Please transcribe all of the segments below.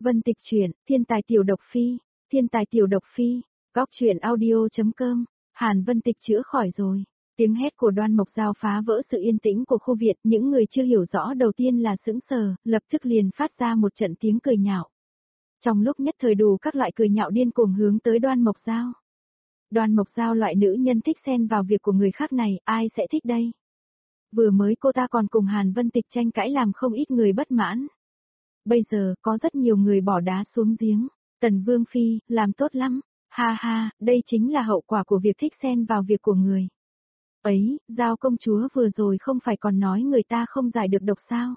Vân Tịch truyện, Thiên tài tiểu độc phi, Thiên tài tiểu độc phi, góc truyện audio.com, Hàn Vân Tịch chữa khỏi rồi. Tiếng hét của Đoan Mộc Giao phá vỡ sự yên tĩnh của khu viện, những người chưa hiểu rõ đầu tiên là sững sờ, lập tức liền phát ra một trận tiếng cười nhạo. Trong lúc nhất thời đủ các loại cười nhạo điên cuồng hướng tới Đoan Mộc Giao. Đoan Mộc Giao loại nữ nhân thích xen vào việc của người khác này, ai sẽ thích đây? Vừa mới cô ta còn cùng Hàn Vân Tịch tranh cãi làm không ít người bất mãn. Bây giờ, có rất nhiều người bỏ đá xuống giếng. Tần Vương Phi, làm tốt lắm. Ha ha, đây chính là hậu quả của việc thích xen vào việc của người. Ấy, Giao công chúa vừa rồi không phải còn nói người ta không giải được độc sao?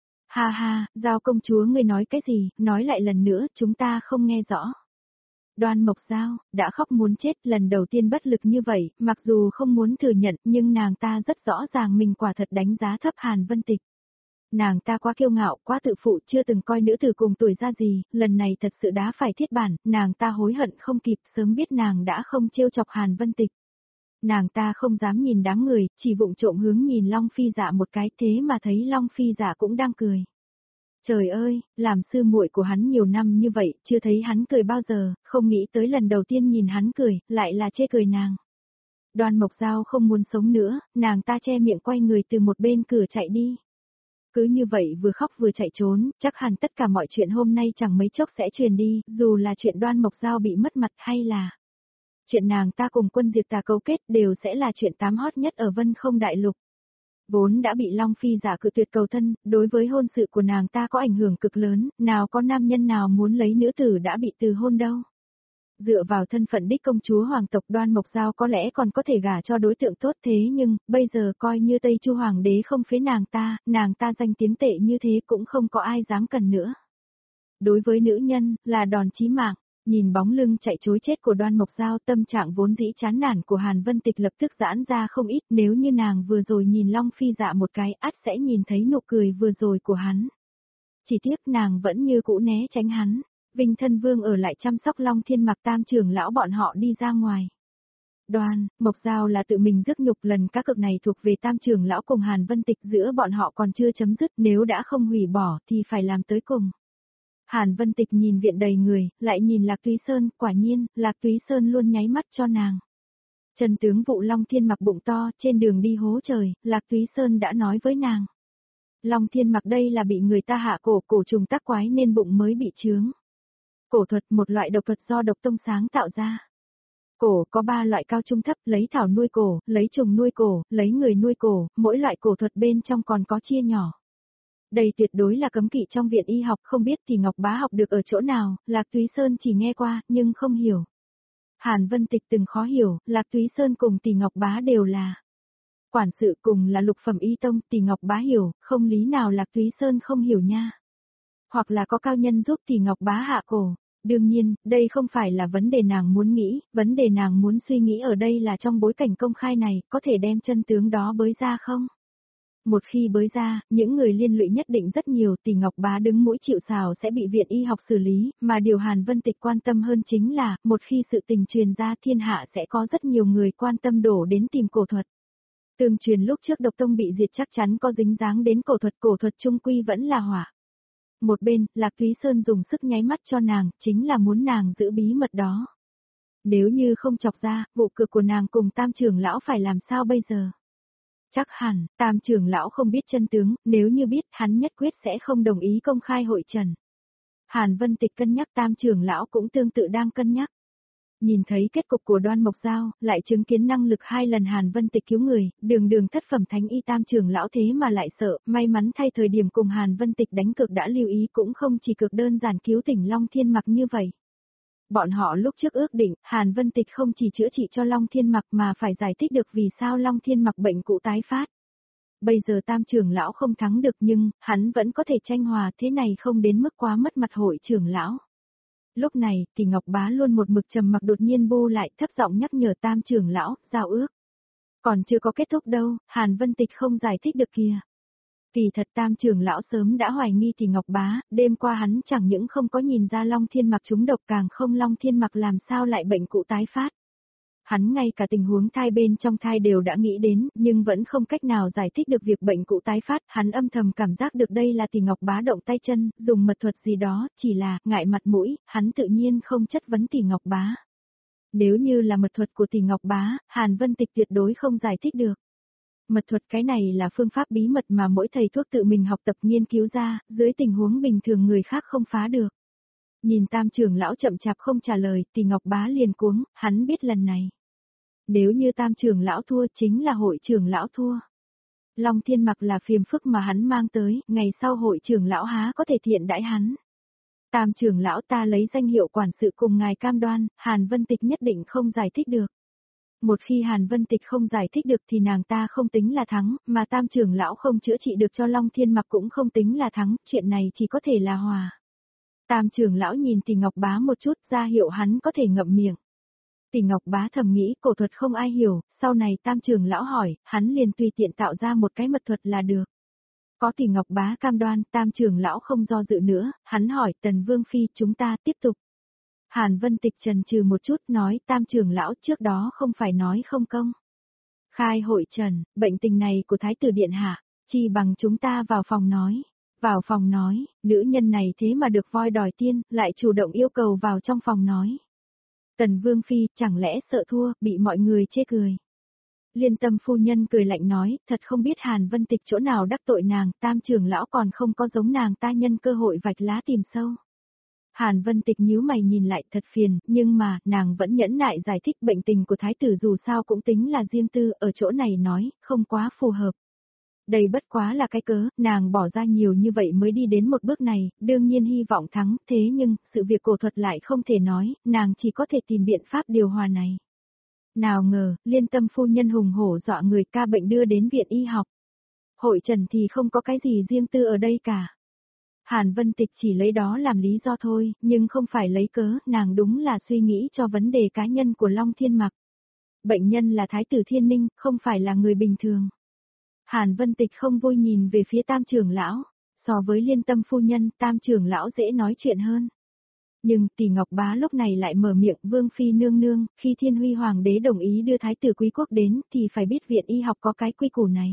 Ha ha, Giao công chúa ngươi nói cái gì, nói lại lần nữa, chúng ta không nghe rõ. Đoan Mộc Giao, đã khóc muốn chết, lần đầu tiên bất lực như vậy, mặc dù không muốn thừa nhận, nhưng nàng ta rất rõ ràng mình quả thật đánh giá thấp Hàn Vân Tịch. Nàng ta quá kiêu ngạo, quá tự phụ, chưa từng coi nữ tử cùng tuổi ra gì, lần này thật sự đá phải thiết bản, nàng ta hối hận không kịp, sớm biết nàng đã không trêu chọc Hàn Vân Tịch. Nàng ta không dám nhìn đám người, chỉ vụng trộm hướng nhìn Long Phi Dạ một cái, thế mà thấy Long Phi Dạ cũng đang cười. Trời ơi, làm sư muội của hắn nhiều năm như vậy, chưa thấy hắn cười bao giờ, không nghĩ tới lần đầu tiên nhìn hắn cười, lại là chê cười nàng. Đoan Mộc Giao không muốn sống nữa, nàng ta che miệng quay người từ một bên cửa chạy đi. Cứ như vậy vừa khóc vừa chạy trốn, chắc hẳn tất cả mọi chuyện hôm nay chẳng mấy chốc sẽ truyền đi, dù là chuyện Đoan Mộc Giao bị mất mặt hay là chuyện nàng ta cùng Quân Diệt Tà cấu kết đều sẽ là chuyện tám hot nhất ở Vân Không Đại Lục. Vốn đã bị Long Phi Giả cự tuyệt cầu thân, đối với hôn sự của nàng ta có ảnh hưởng cực lớn, nào có nam nhân nào muốn lấy nữ tử đã bị từ hôn đâu. Dựa vào thân phận đích công chúa hoàng tộc Đoan Mộc Giao có lẽ còn có thể gả cho đối tượng tốt thế nhưng, bây giờ coi như Tây Chu Hoàng đế không phế nàng ta danh tiếng tệ như thế cũng không có ai dám cần nữa. Đối với nữ nhân, là đòn chí mạng. Nhìn bóng lưng chạy trối chết của Đoan Mộc Giao, tâm trạng vốn dĩ chán nản của Hàn Vân Tịch lập tức giãn ra không ít, nếu như nàng vừa rồi nhìn Long Phi Dạ một cái ắt sẽ nhìn thấy nụ cười vừa rồi của hắn. Chỉ tiếc nàng vẫn như cũ né tránh hắn, Vinh Thân Vương ở lại chăm sóc Long Thiên Mặc Tam trưởng lão bọn họ đi ra ngoài. Đoan Mộc Giao là tự mình rước nhục, lần cá cược này thuộc về Tam trưởng lão cùng Hàn Vân Tịch, giữa bọn họ còn chưa chấm dứt, nếu đã không hủy bỏ thì phải làm tới cùng. Hàn Vân Tịch nhìn viện đầy người, lại nhìn Lạc Túy Sơn, quả nhiên, Lạc Túy Sơn luôn nháy mắt cho nàng. Trần tướng vụ Long Thiên Mặc bụng to, trên đường đi hố trời, Lạc Túy Sơn đã nói với nàng. Long Thiên Mặc đây là bị người ta hạ cổ trùng tác quái nên bụng mới bị chướng. Cổ thuật, một loại độc thuật do độc tông sáng tạo ra. Cổ có 3 loại cao trung thấp, lấy thảo nuôi cổ, lấy trùng nuôi cổ, lấy người nuôi cổ, mỗi loại cổ thuật bên trong còn có chia nhỏ. Đây tuyệt đối là cấm kỵ trong viện y học, không biết thì Ngọc Bá học được ở chỗ nào, Lạc Túy Sơn chỉ nghe qua, nhưng không hiểu. Hàn Vân Tịch từng khó hiểu, Lạc Túy Sơn cùng Tỷ Ngọc Bá đều là quản sự, cùng là lục phẩm y tông, Tỷ Ngọc Bá hiểu, không lý nào Lạc Túy Sơn không hiểu nha. Hoặc là có cao nhân giúp Tỷ Ngọc Bá hạ cổ. Đương nhiên, đây không phải là vấn đề nàng muốn nghĩ, vấn đề nàng muốn suy nghĩ ở đây là trong bối cảnh công khai này, có thể đem chân tướng đó bới ra không? Một khi bới ra, những người liên lụy nhất định rất nhiều, Tỷ Ngọc Bá đứng mũi chịu sào sẽ bị viện y học xử lý, mà điều Hàn Vân Tịch quan tâm hơn chính là, một khi sự tình truyền ra thiên hạ sẽ có rất nhiều người quan tâm đổ đến tìm cổ thuật. Tương truyền lúc trước độc tông bị diệt chắc chắn có dính dáng đến cổ thuật trung quy vẫn là hỏa. Một bên, Lạc Túy Sơn dùng sức nháy mắt cho nàng, chính là muốn nàng giữ bí mật đó. Nếu như không chọc ra, vụ cược của nàng cùng Tam trưởng lão phải làm sao bây giờ? Chắc hẳn, Tam trưởng lão không biết chân tướng, nếu như biết hắn nhất quyết sẽ không đồng ý công khai hội trần. Hàn Vân Tịch cân nhắc, Tam trưởng lão cũng tương tự đang cân nhắc. Nhìn thấy kết cục của Đoan Mộc Giao, lại chứng kiến năng lực 2 lần Hàn Vân Tịch cứu người, đường thất phẩm thánh y Tam trưởng lão thế mà lại sợ, may mắn thay thời điểm cùng Hàn Vân Tịch đánh cược đã lưu ý, cũng không chỉ cược đơn giản cứu tỉnh Long Thiên Mặc như vậy. Bọn họ lúc trước ước định, Hàn Vân Tịch không chỉ chữa trị cho Long Thiên Mặc mà phải giải thích được vì sao Long Thiên Mặc bệnh cũ tái phát. Bây giờ Tam trưởng lão không thắng được nhưng, hắn vẫn có thể tranh hòa, thế này không đến mức quá mất mặt hội trưởng lão. Lúc này, Tỷ Ngọc Bá luôn một mực trầm mặc, đột nhiên bu lại, thấp giọng nhắc nhở Tam trưởng lão, giao ước. Còn chưa có kết thúc đâu, Hàn Vân Tịch không giải thích được kìa. Kỳ thật Tam trưởng lão sớm đã hoài nghi Tỷ Ngọc Bá, đêm qua hắn chẳng những không có nhìn ra Long Thiên Mặc trúng độc, càng không Long Thiên Mặc làm sao lại bệnh cũ tái phát. Hắn ngay cả tình huống thai bên trong thai đều đã nghĩ đến, nhưng vẫn không cách nào giải thích được việc bệnh cũ tái phát, hắn âm thầm cảm giác được đây là Tỷ Ngọc Bá động tay chân, dùng mật thuật gì đó, chỉ là, ngại mặt mũi, hắn tự nhiên không chất vấn Tỷ Ngọc Bá. Nếu như là mật thuật của Tỷ Ngọc Bá, Hàn Vân Tịch tuyệt đối không giải thích được. Mật thuật cái này là phương pháp bí mật mà mỗi thầy thuốc tự mình học tập nghiên cứu ra, dưới tình huống bình thường người khác không phá được. Nhìn Tam trưởng lão chậm chạp không trả lời, Tỷ Ngọc Bá liền cuống, hắn biết lần này. Nếu như Tam trưởng lão thua chính là hội trưởng lão thua. Long Thiên Mặc là phiền phức mà hắn mang tới, ngày sau hội trưởng lão há có thể thiện đãi hắn. Tam trưởng lão ta lấy danh hiệu quản sự cùng ngài cam đoan, Hàn Vân Tịch nhất định không giải thích được. Một khi Hàn Vân Tịch không giải thích được thì nàng ta không tính là thắng, mà Tam trưởng lão không chữa trị được cho Long Thiên Mặc cũng không tính là thắng, chuyện này chỉ có thể là hòa. Tam trưởng lão nhìn Tỷ Ngọc Bá một chút, ra hiệu hắn có thể ngậm miệng. Tỷ Ngọc Bá thầm nghĩ cổ thuật không ai hiểu, sau này Tam trưởng lão hỏi, hắn liền tùy tiện tạo ra một cái mật thuật là được. Có Tỷ Ngọc Bá cam đoan, Tam trưởng lão không do dự nữa, hắn hỏi Tần Vương Phi chúng ta tiếp tục. Hàn Vân Tịch chần chừ một chút nói Tam trưởng lão trước đó không phải nói không công. Khai hội trần, bệnh tình này của Thái tử Điện Hạ, chi bằng chúng ta vào phòng nói. Vào phòng nói, nữ nhân này thế mà được voi đòi tiên, lại chủ động yêu cầu vào trong phòng nói. Tần Vương Phi chẳng lẽ sợ thua, bị mọi người chê cười. Liên Tâm phu nhân cười lạnh nói, thật không biết Hàn Vân Tịch chỗ nào đắc tội nàng, Tam trưởng lão còn không có giống nàng ta nhân cơ hội vạch lá tìm sâu. Hàn Vân Tịch nhíu mày nhìn lại thật phiền, nhưng mà, nàng vẫn nhẫn nại giải thích bệnh tình của thái tử dù sao cũng tính là riêng tư, ở chỗ này nói, không quá phù hợp. Đây bất quá là cái cớ, nàng bỏ ra nhiều như vậy mới đi đến một bước này, đương nhiên hy vọng thắng, thế nhưng, sự việc cổ thuật lại không thể nói, nàng chỉ có thể tìm biện pháp điều hòa này. Nào ngờ, Liên Tâm phu nhân hùng hổ dọa người ca bệnh đưa đến viện y học. Hội trần thì không có cái gì riêng tư ở đây cả. Hàn Vân Tịch chỉ lấy đó làm lý do thôi, nhưng không phải lấy cớ, nàng đúng là suy nghĩ cho vấn đề cá nhân của Long Thiên Mặc. Bệnh nhân là Thái tử Thiên Ninh, không phải là người bình thường. Hàn Vân Tịch không vui nhìn về phía Tam trưởng lão, so với Liên Tâm phu nhân, Tam trưởng lão dễ nói chuyện hơn. Nhưng Tỷ Ngọc Bá lúc này lại mở miệng, Vương Phi nương nương, khi Thiên Huy Hoàng đế đồng ý đưa Thái tử Quý Quốc đến thì phải biết viện y học có cái quy củ này.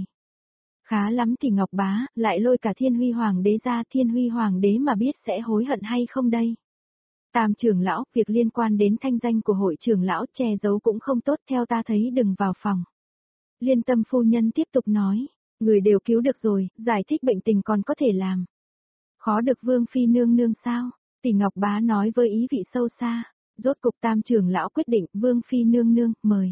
Khá lắm Tỷ Ngọc Bá, lại lôi cả Thiên Huy Hoàng đế ra, Thiên Huy Hoàng đế mà biết sẽ hối hận hay không đây. Tam trưởng lão, việc liên quan đến thanh danh của hội trưởng lão che giấu cũng không tốt, theo ta thấy đừng vào phòng. Liên Tâm phu nhân tiếp tục nói, người đều cứu được rồi, giải thích bệnh tình còn có thể làm. Khó được Vương Phi nương nương sao? Tỷ Ngọc Bá nói với ý vị sâu xa. Rốt cục Tam trưởng lão quyết định, Vương Phi nương nương, mời.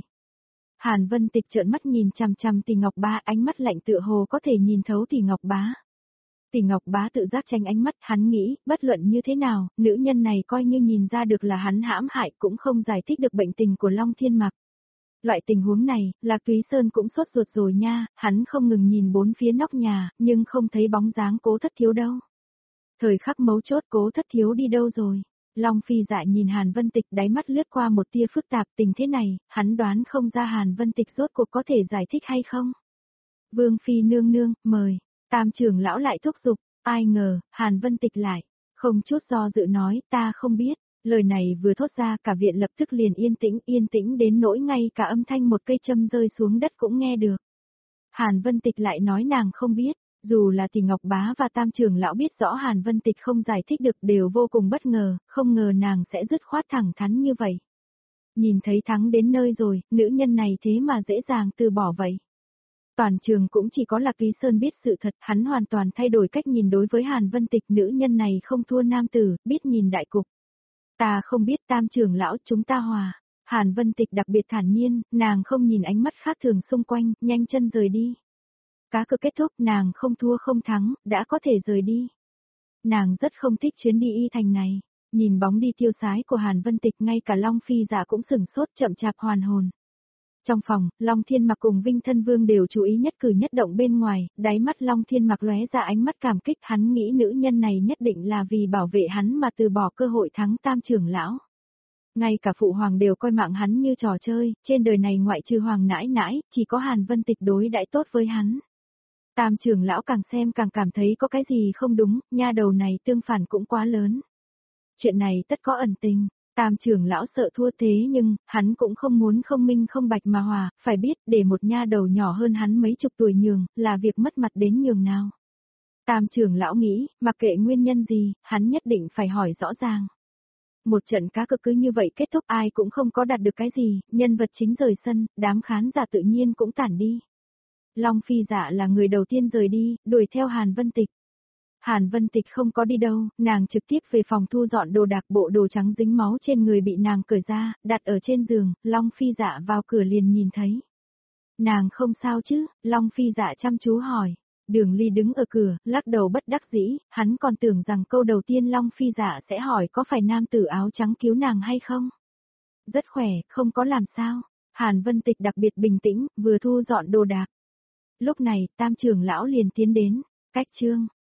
Hàn Vân Tịch trợn mắt nhìn chằm chằm Tỷ Ngọc Bá, ánh mắt lạnh tựa hồ có thể nhìn thấu Tỷ Ngọc Bá. Tỷ Ngọc Bá tự giác tránh ánh mắt, hắn nghĩ, bất luận như thế nào, nữ nhân này coi như nhìn ra được là hắn hãm hại cũng không giải thích được bệnh tình của Long Thiên Mặc. Loại tình huống này, Lạc Túy Sơn cũng sốt ruột rồi nha, hắn không ngừng nhìn bốn phía nóc nhà, nhưng không thấy bóng dáng Cố Thất Thiếu đâu. Thời khắc mấu chốt Cố Thất Thiếu đi đâu rồi? Long Phi Dạ nhìn Hàn Vân Tịch, đáy mắt lướt qua một tia phức tạp, tình thế này, hắn đoán không ra Hàn Vân Tịch rốt cuộc có thể giải thích hay không. Vương Phi nương nương, mời. Tam trưởng lão lại thúc giục, ai ngờ, Hàn Vân Tịch lại, không chút do dự nói, ta không biết. Lời này vừa thốt ra cả viện lập tức liền yên tĩnh đến nỗi ngay cả âm thanh một cây châm rơi xuống đất cũng nghe được. Hàn Vân Tịch lại nói nàng không biết, dù là Tỷ Ngọc Bá và Tam trưởng lão biết rõ Hàn Vân Tịch không giải thích được đều vô cùng bất ngờ, không ngờ nàng sẽ dứt khoát thẳng thắn như vậy. Nhìn thấy thắng đến nơi rồi, nữ nhân này thế mà dễ dàng từ bỏ vậy. Toàn trường cũng chỉ có Lạc Túy Sơn biết sự thật, hắn hoàn toàn thay đổi cách nhìn đối với Hàn Vân Tịch, nữ nhân này không thua nam tử, biết nhìn đại cục. Ta không biết Tam trưởng lão, chúng ta hòa. Hàn Vân Tịch đặc biệt thản nhiên, nàng không nhìn ánh mắt khác thường xung quanh, nhanh chân rời đi. Cá cược kết thúc, nàng không thua không thắng, đã có thể rời đi. Nàng rất không thích chuyến đi y thành này. Nhìn bóng đi tiêu sái của Hàn Vân Tịch, ngay cả Long Phi Dạ cũng sửng sốt, chậm chạp hoàn hồn. Trong phòng, Long Thiên Mặc cùng Vinh Thân Vương đều chú ý nhất cử nhất động bên ngoài, đáy mắt Long Thiên Mặc lóe ra ánh mắt cảm kích, hắn nghĩ nữ nhân này nhất định là vì bảo vệ hắn mà từ bỏ cơ hội thắng Tam trưởng lão. Ngay cả phụ hoàng đều coi mạng hắn như trò chơi, trên đời này ngoại trừ hoàng nãi nãi, chỉ có Hàn Vân Tịch đối đãi tốt với hắn. Tam trưởng lão càng xem càng cảm thấy có cái gì không đúng, nha đầu này tương phản cũng quá lớn. Chuyện này tất có ẩn tình. Tam trưởng lão sợ thua thế nhưng, hắn cũng không muốn không minh không bạch mà hòa, phải biết để một nha đầu nhỏ hơn hắn mấy chục tuổi nhường, là việc mất mặt đến nhường nào. Tam trưởng lão nghĩ, mặc kệ nguyên nhân gì, hắn nhất định phải hỏi rõ ràng. Một trận cá cược cứ như vậy kết thúc ai cũng không có đạt được cái gì, nhân vật chính rời sân, đám khán giả tự nhiên cũng tản đi. Long Phi Dạ là người đầu tiên rời đi, đuổi theo Hàn Vân Tịch. Hàn Vân Tịch không có đi đâu, nàng trực tiếp về phòng thu dọn đồ đạc, bộ đồ trắng dính máu trên người bị nàng cởi ra, đặt ở trên giường, Long Phi Dạ vào cửa liền nhìn thấy. Nàng không sao chứ, Long Phi Dạ chăm chú hỏi. Đường Ly đứng ở cửa, lắc đầu bất đắc dĩ, hắn còn tưởng rằng câu đầu tiên Long Phi Dạ sẽ hỏi có phải nam tử áo trắng cứu nàng hay không. Rất khỏe, không có làm sao. Hàn Vân Tịch đặc biệt bình tĩnh, vừa thu dọn đồ đạc. Lúc này, Tam trưởng lão liền tiến đến, cách chương.